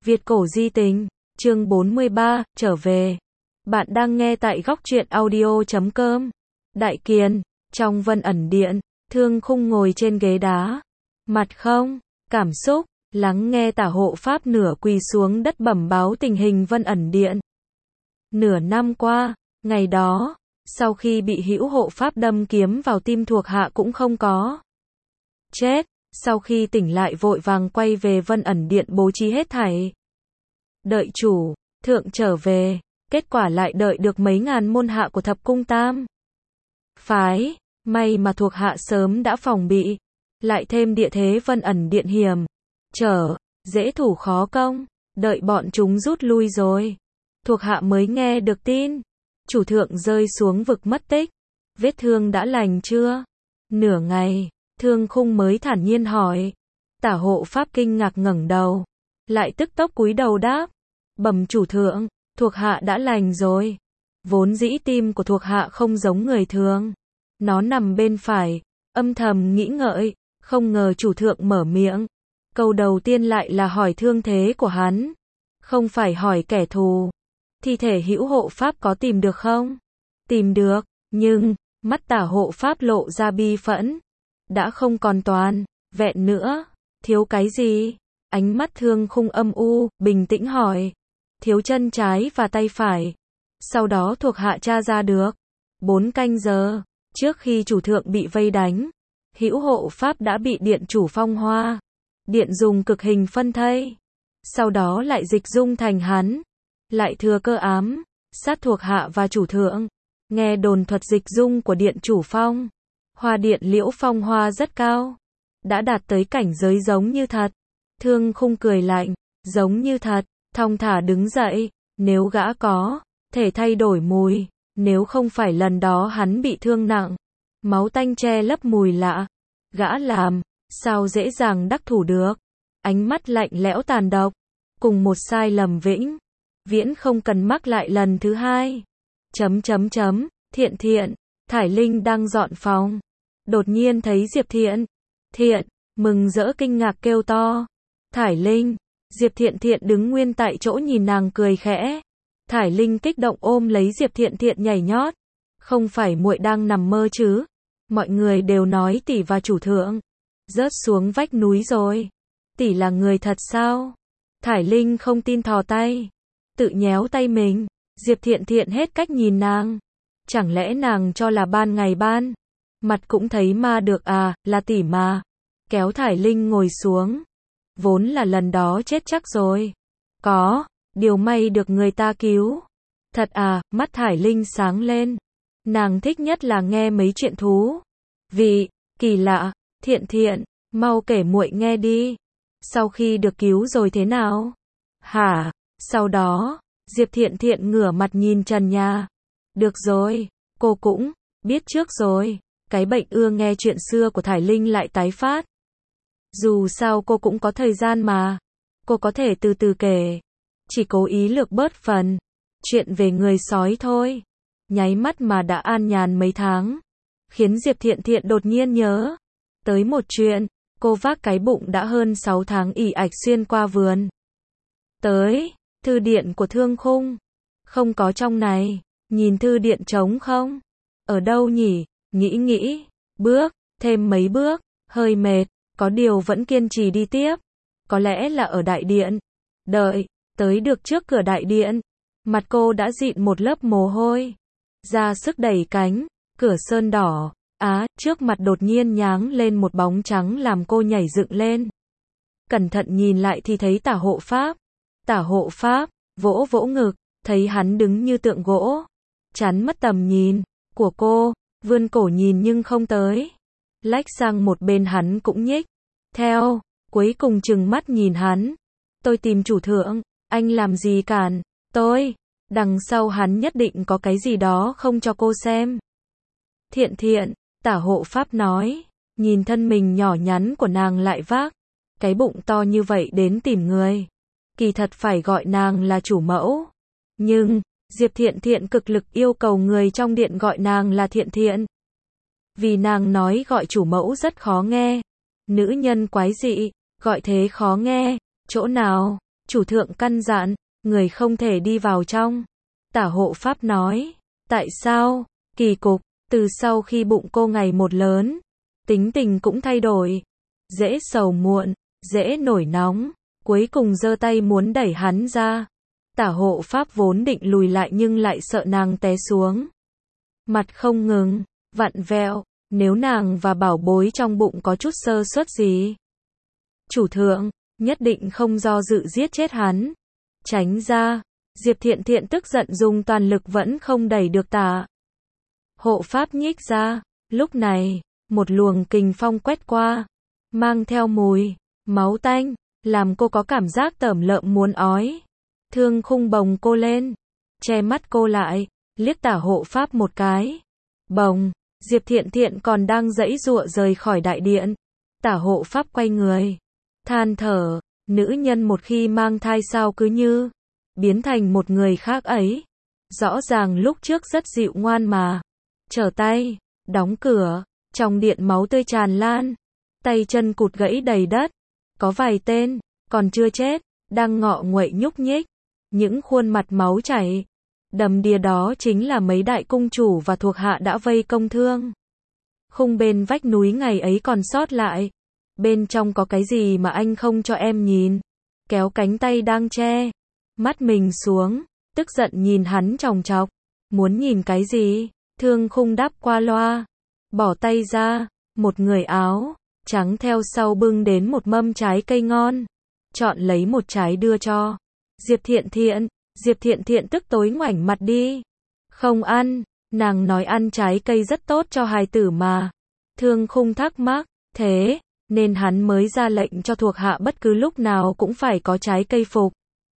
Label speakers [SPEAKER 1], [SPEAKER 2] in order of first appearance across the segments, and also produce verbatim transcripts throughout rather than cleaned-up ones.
[SPEAKER 1] Việt cổ di tình, chương bốn mươi ba, trở về. Bạn đang nghe tại góc truyện audio chấm com. Đại Kiền, trong Vân Ẩn Điện, Thương Khung ngồi trên ghế đá. Mặt không, cảm xúc, lắng nghe Tả Hộ Pháp nửa quỳ xuống đất bẩm báo tình hình Vân Ẩn Điện. Nửa năm qua, ngày đó, sau khi bị Hữu Hộ Pháp đâm kiếm vào tim thuộc hạ cũng không có chết, sau khi tỉnh lại vội vàng quay về Vân Ẩn Điện bố trí hết thảy. Đợi chủ, thượng trở về, kết quả lại đợi được mấy ngàn môn hạ của Thập Cung Tam phái, may mà thuộc hạ sớm đã phòng bị, lại thêm địa thế Vân Ẩn Điện hiểm trở, dễ thủ khó công, đợi bọn chúng rút lui rồi, thuộc hạ mới nghe được tin, chủ thượng rơi xuống vực mất tích, vết thương đã lành chưa? Nửa ngày, Thương Khung mới thản nhiên hỏi. Tả Hộ Pháp kinh ngạc ngẩng đầu, lại tức tốc cúi đầu đáp, bẩm chủ thượng, thuộc hạ đã lành rồi. Vốn dĩ tim của thuộc hạ không giống người thường, nó nằm bên phải, âm thầm nghĩ ngợi, không ngờ chủ thượng mở miệng, câu đầu tiên lại là hỏi thương thế của hắn, không phải hỏi kẻ thù. Thi thể Hữu Hộ Pháp có tìm được không? Tìm được, nhưng mắt Tả Hộ Pháp lộ ra bi phẫn, đã không còn toàn vẹn nữa, thiếu cái gì? Ánh mắt Thương Khung âm u, bình tĩnh hỏi, thiếu chân trái và tay phải. Sau đó thuộc hạ tra ra được, bốn canh giờ trước khi chủ thượng bị vây đánh, Hữu Hộ Pháp đã bị điện chủ Phong Hoa Điện dùng cực hình phân thây, sau đó lại dịch dung thành hắn, lại thừa cơ ám sát thuộc hạ và chủ thượng. Nghe đồn thuật dịch dung của điện chủ Phong Hoa Điện Liễu Phong Hoa rất cao, đã đạt tới cảnh giới giống như thật. Thương Khung cười lạnh, giống như thật, thong thả đứng dậy, nếu gã có thể thay đổi mùi, nếu không phải lần đó hắn bị thương nặng, máu tanh che lấp mùi lạ, gã làm sao dễ dàng đắc thủ được. Ánh mắt lạnh lẽo tàn độc, cùng một sai lầm vĩnh viễn không cần mắc lại lần thứ hai. Chấm chấm chấm, Thiện Thiện, Thải Linh đang dọn phòng, đột nhiên thấy Diệp Thiện. Thiện, mừng rỡ kinh ngạc kêu to. Thải Linh, Diệp Thiện Thiện đứng nguyên tại chỗ nhìn nàng cười khẽ. Thải Linh kích động ôm lấy Diệp Thiện Thiện nhảy nhót. Không phải muội đang nằm mơ chứ? Mọi người đều nói tỷ và chủ thượng rớt xuống vách núi rồi. Tỷ là người thật sao? Thải Linh không tin thò tay, tự nhéo tay mình. Diệp Thiện Thiện hết cách nhìn nàng. Chẳng lẽ nàng cho là ban ngày ban mặt cũng thấy ma được à, là tỷ mà. Kéo Thải Linh ngồi xuống. Vốn là lần đó chết chắc rồi. Có, điều may được người ta cứu. Thật à, mắt Thải Linh sáng lên. Nàng thích nhất là nghe mấy chuyện thú vị, kỳ lạ. Thiện Thiện, mau kể muội nghe đi. Sau khi được cứu rồi thế nào? Hả? Sau đó, Diệp Thiện Thiện ngửa mặt nhìn trần nhà. Được rồi, cô cũng biết trước rồi. Cái bệnh ưa nghe chuyện xưa của Thải Linh lại tái phát. Dù sao cô cũng có thời gian mà. Cô có thể từ từ kể. Chỉ cố ý lược bớt phần chuyện về người sói thôi. Nháy mắt mà đã an nhàn mấy tháng. Khiến Diệp Thiện Thiện đột nhiên nhớ tới một chuyện. Cô vác cái bụng đã hơn sáu tháng ì ạch xuyên qua vườn. Tới thư điện của Thương Khung. Không có trong này. Nhìn thư điện trống không? Ở đâu nhỉ? Nghĩ nghĩ. Bước thêm mấy bước. Hơi mệt. Có điều vẫn kiên trì đi tiếp. Có lẽ là ở đại điện. Đợi tới được trước cửa đại điện, mặt cô đã dịn một lớp mồ hôi, ra sức đẩy cánh cửa sơn đỏ. Á, trước mặt đột nhiên nháng lên một bóng trắng làm cô nhảy dựng lên. Cẩn thận nhìn lại thì thấy Tả Hộ Pháp. Tả Hộ Pháp vỗ vỗ ngực, thấy hắn đứng như tượng gỗ, chắn mất tầm nhìn của cô, vươn cổ nhìn nhưng không tới. Lách sang một bên hắn cũng nhích theo, cuối cùng trừng mắt nhìn hắn. Tôi tìm chủ thượng, anh làm gì cản tôi? Đằng sau hắn nhất định có cái gì đó không cho cô xem. Thiện Thiện, Tả Hộ Pháp nói, nhìn thân mình nhỏ nhắn của nàng lại vác cái bụng to như vậy đến tìm người. Kỳ thật phải gọi nàng là chủ mẫu. Nhưng, Diệp Thiện Thiện cực lực yêu cầu người trong điện gọi nàng là Thiện Thiện. Vì nàng nói gọi chủ mẫu rất khó nghe. Nữ nhân quái dị, gọi thế khó nghe, chỗ nào? Chủ thượng căn dặn, người không thể đi vào trong. Tả hộ pháp nói, tại sao? Kỳ cục, từ sau khi bụng cô ngày một lớn, tính tình cũng thay đổi. Dễ sầu muộn, dễ nổi nóng, cuối cùng giơ tay muốn đẩy hắn ra. Tả hộ pháp vốn định lùi lại nhưng lại sợ nàng té xuống. Mặt không ngừng, vặn vẹo, nếu nàng và bảo bối trong bụng có chút sơ suất gì. Chủ thượng, nhất định không do dự giết chết hắn. Tránh ra, Diệp Thiện Thiện tức giận dùng toàn lực vẫn không đẩy được tả hộ pháp nhích ra. Lúc này, một luồng kình phong quét qua, mang theo mùi máu tanh, làm cô có cảm giác tởm lợm muốn ói. Thương Khung bồng cô lên, che mắt cô lại, liếc tả hộ pháp một cái. Bồng, Diệp Thiện Thiện còn đang giãy giụa rời khỏi đại điện. Tả hộ pháp quay người, than thở, nữ nhân một khi mang thai sao cứ như biến thành một người khác ấy. Rõ ràng lúc trước rất dịu ngoan mà. Trở tay, đóng cửa, trong điện máu tươi tràn lan, tay chân cụt gãy đầy đất. Có vài tên còn chưa chết, đang ngọ nguậy nhúc nhích, những khuôn mặt máu chảy đầm đìa, đó chính là mấy đại cung chủ và thuộc hạ đã vây công Thương Khung bên vách núi ngày ấy còn sót lại. Bên trong có cái gì mà anh không cho em nhìn? Kéo cánh tay đang che mắt mình xuống, tức giận nhìn hắn chòng chọc. Muốn nhìn cái gì? Thương Khung đáp qua loa, bỏ tay ra, một người áo trắng theo sau bưng đến một mâm trái cây ngon, chọn lấy một trái đưa cho Diệp Thiện Thiện. Diệp Thiện Thiện tức tối ngoảnh mặt đi, không ăn. Nàng nói ăn trái cây rất tốt cho hài tử mà. Thương Khung thắc mắc, thế nên hắn mới ra lệnh cho thuộc hạ bất cứ lúc nào cũng phải có trái cây phục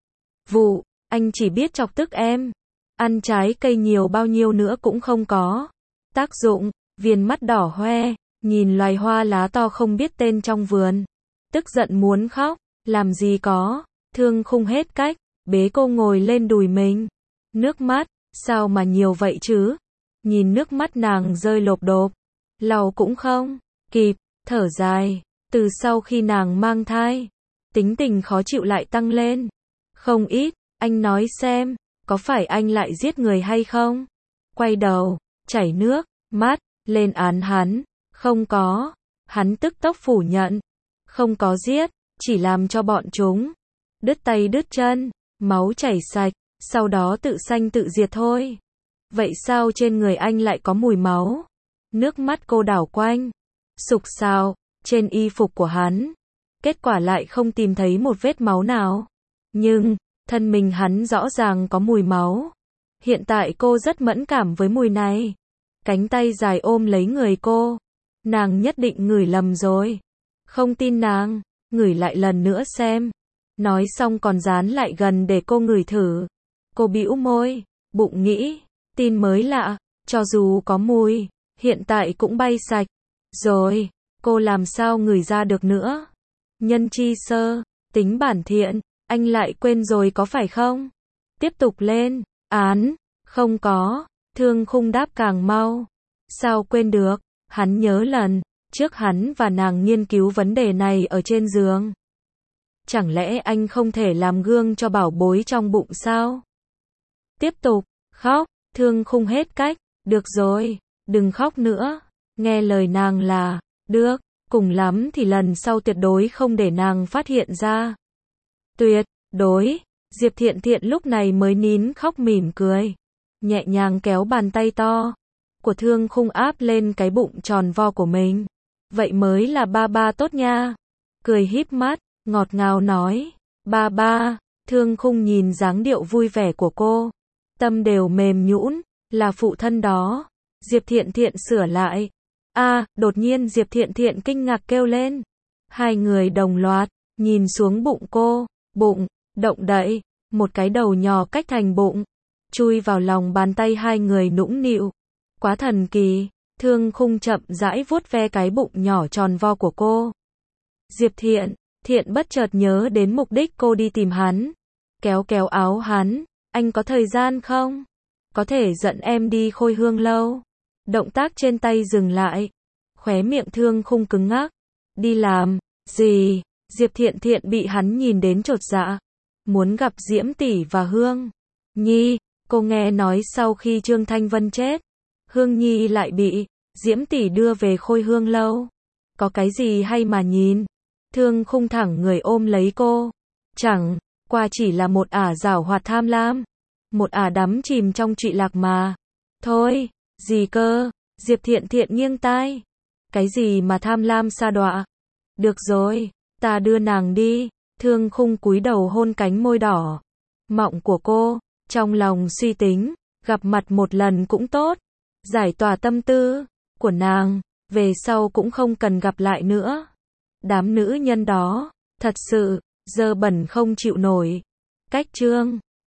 [SPEAKER 1] vụ. Anh chỉ biết chọc tức em, ăn trái cây nhiều bao nhiêu nữa cũng không có tác dụng. Viên mắt đỏ hoe, nhìn loài hoa lá to không biết tên trong vườn, tức giận muốn khóc. Làm gì có. Thương Khung hết cách, bế cô ngồi lên đùi mình. Nước mắt, sao mà nhiều vậy chứ? Nhìn nước mắt nàng rơi lộp độp, lau cũng không kịp, thở dài. Từ sau khi nàng mang thai, tính tình khó chịu lại tăng lên không ít. Anh nói xem, có phải anh lại giết người hay không? Quay đầu, chảy nước mắt lên án hắn. Không có. Hắn tức tốc phủ nhận, không có giết, chỉ làm cho bọn chúng đứt tay đứt chân, máu chảy sạch, sau đó tự sanh tự diệt thôi. Vậy sao trên người anh lại có mùi máu? Nước mắt cô đảo quanh, sục sạo trên y phục của hắn. Kết quả lại không tìm thấy một vết máu nào. Nhưng, thân mình hắn rõ ràng có mùi máu. Hiện tại cô rất mẫn cảm với mùi này. Cánh tay dài ôm lấy người cô. Nàng nhất định ngửi lầm rồi. Không tin nàng, ngửi lại lần nữa xem. Nói xong còn dán lại gần để cô ngửi thử. Cô bĩu môi, bụng nghĩ, tin mới lạ, cho dù có mùi, hiện tại cũng bay sạch rồi. Cô làm sao ngửi ra được nữa? Nhân chi sơ, tính bản thiện, anh lại quên rồi có phải không? Tiếp tục lên án, không có. Thương Khung đáp càng mau. Sao quên được? Hắn nhớ lần trước hắn và nàng nghiên cứu vấn đề này ở trên giường. Chẳng lẽ anh không thể làm gương cho bảo bối trong bụng sao? Tiếp tục khóc. Thương Khung hết cách. Được rồi, đừng khóc nữa. Nghe lời nàng là được, cùng lắm thì lần sau tuyệt đối không để nàng phát hiện ra. Tuyệt đối. Diệp Thiện Thiện lúc này mới nín khóc mỉm cười, nhẹ nhàng kéo bàn tay to của Thương Khung áp lên cái bụng tròn vo của mình. Vậy mới là ba ba tốt nha. Cười híp mắt, ngọt ngào nói, ba ba. Thương Khung nhìn dáng điệu vui vẻ của cô, tâm đều mềm nhũn. Là phụ thân đó. Diệp Thiện Thiện sửa lại. A, à, đột nhiên Diệp Thiện Thiện kinh ngạc kêu lên. Hai người đồng loạt nhìn xuống bụng cô. Bụng động đậy, một cái đầu nhỏ cách thành bụng, chui vào lòng bàn tay hai người nũng nịu. Quá thần kỳ. Thương Khung chậm rãi vuốt ve cái bụng nhỏ tròn vo của cô. Diệp Thiện Thiện bất chợt nhớ đến mục đích cô đi tìm hắn, kéo kéo áo hắn. Anh có thời gian không? Có thể dẫn em đi Khôi Hương lâu. Động tác trên tay dừng lại, khóe miệng Thương Khung cứng ngắc. Đi làm gì? Diệp Thiện Thiện bị hắn nhìn đến chột dạ, muốn gặp Diễm tỷ và Hương Nhi. Cô nghe nói sau khi Trương Thanh Vân chết, Hương Nhi lại bị Diễm tỷ đưa về Khôi Hương lâu. Có cái gì hay mà nhìn? Thương Khung thẳng người ôm lấy cô. Chẳng qua chỉ là một ả giảo hoạt tham lam, một ả đắm chìm trong trụy lạc mà. Thôi, gì cơ? Diệp Thiện Thiện nghiêng tai. Cái gì mà tham lam sa đọa? Được rồi, ta đưa nàng đi. Thương Khung cúi đầu hôn cánh môi đỏ mọng của cô, trong lòng suy tính, gặp mặt một lần cũng tốt, giải tỏa tâm tư của nàng, về sau cũng không cần gặp lại nữa. Đám nữ nhân đó, thật sự, dơ bẩn không chịu nổi. Cách chương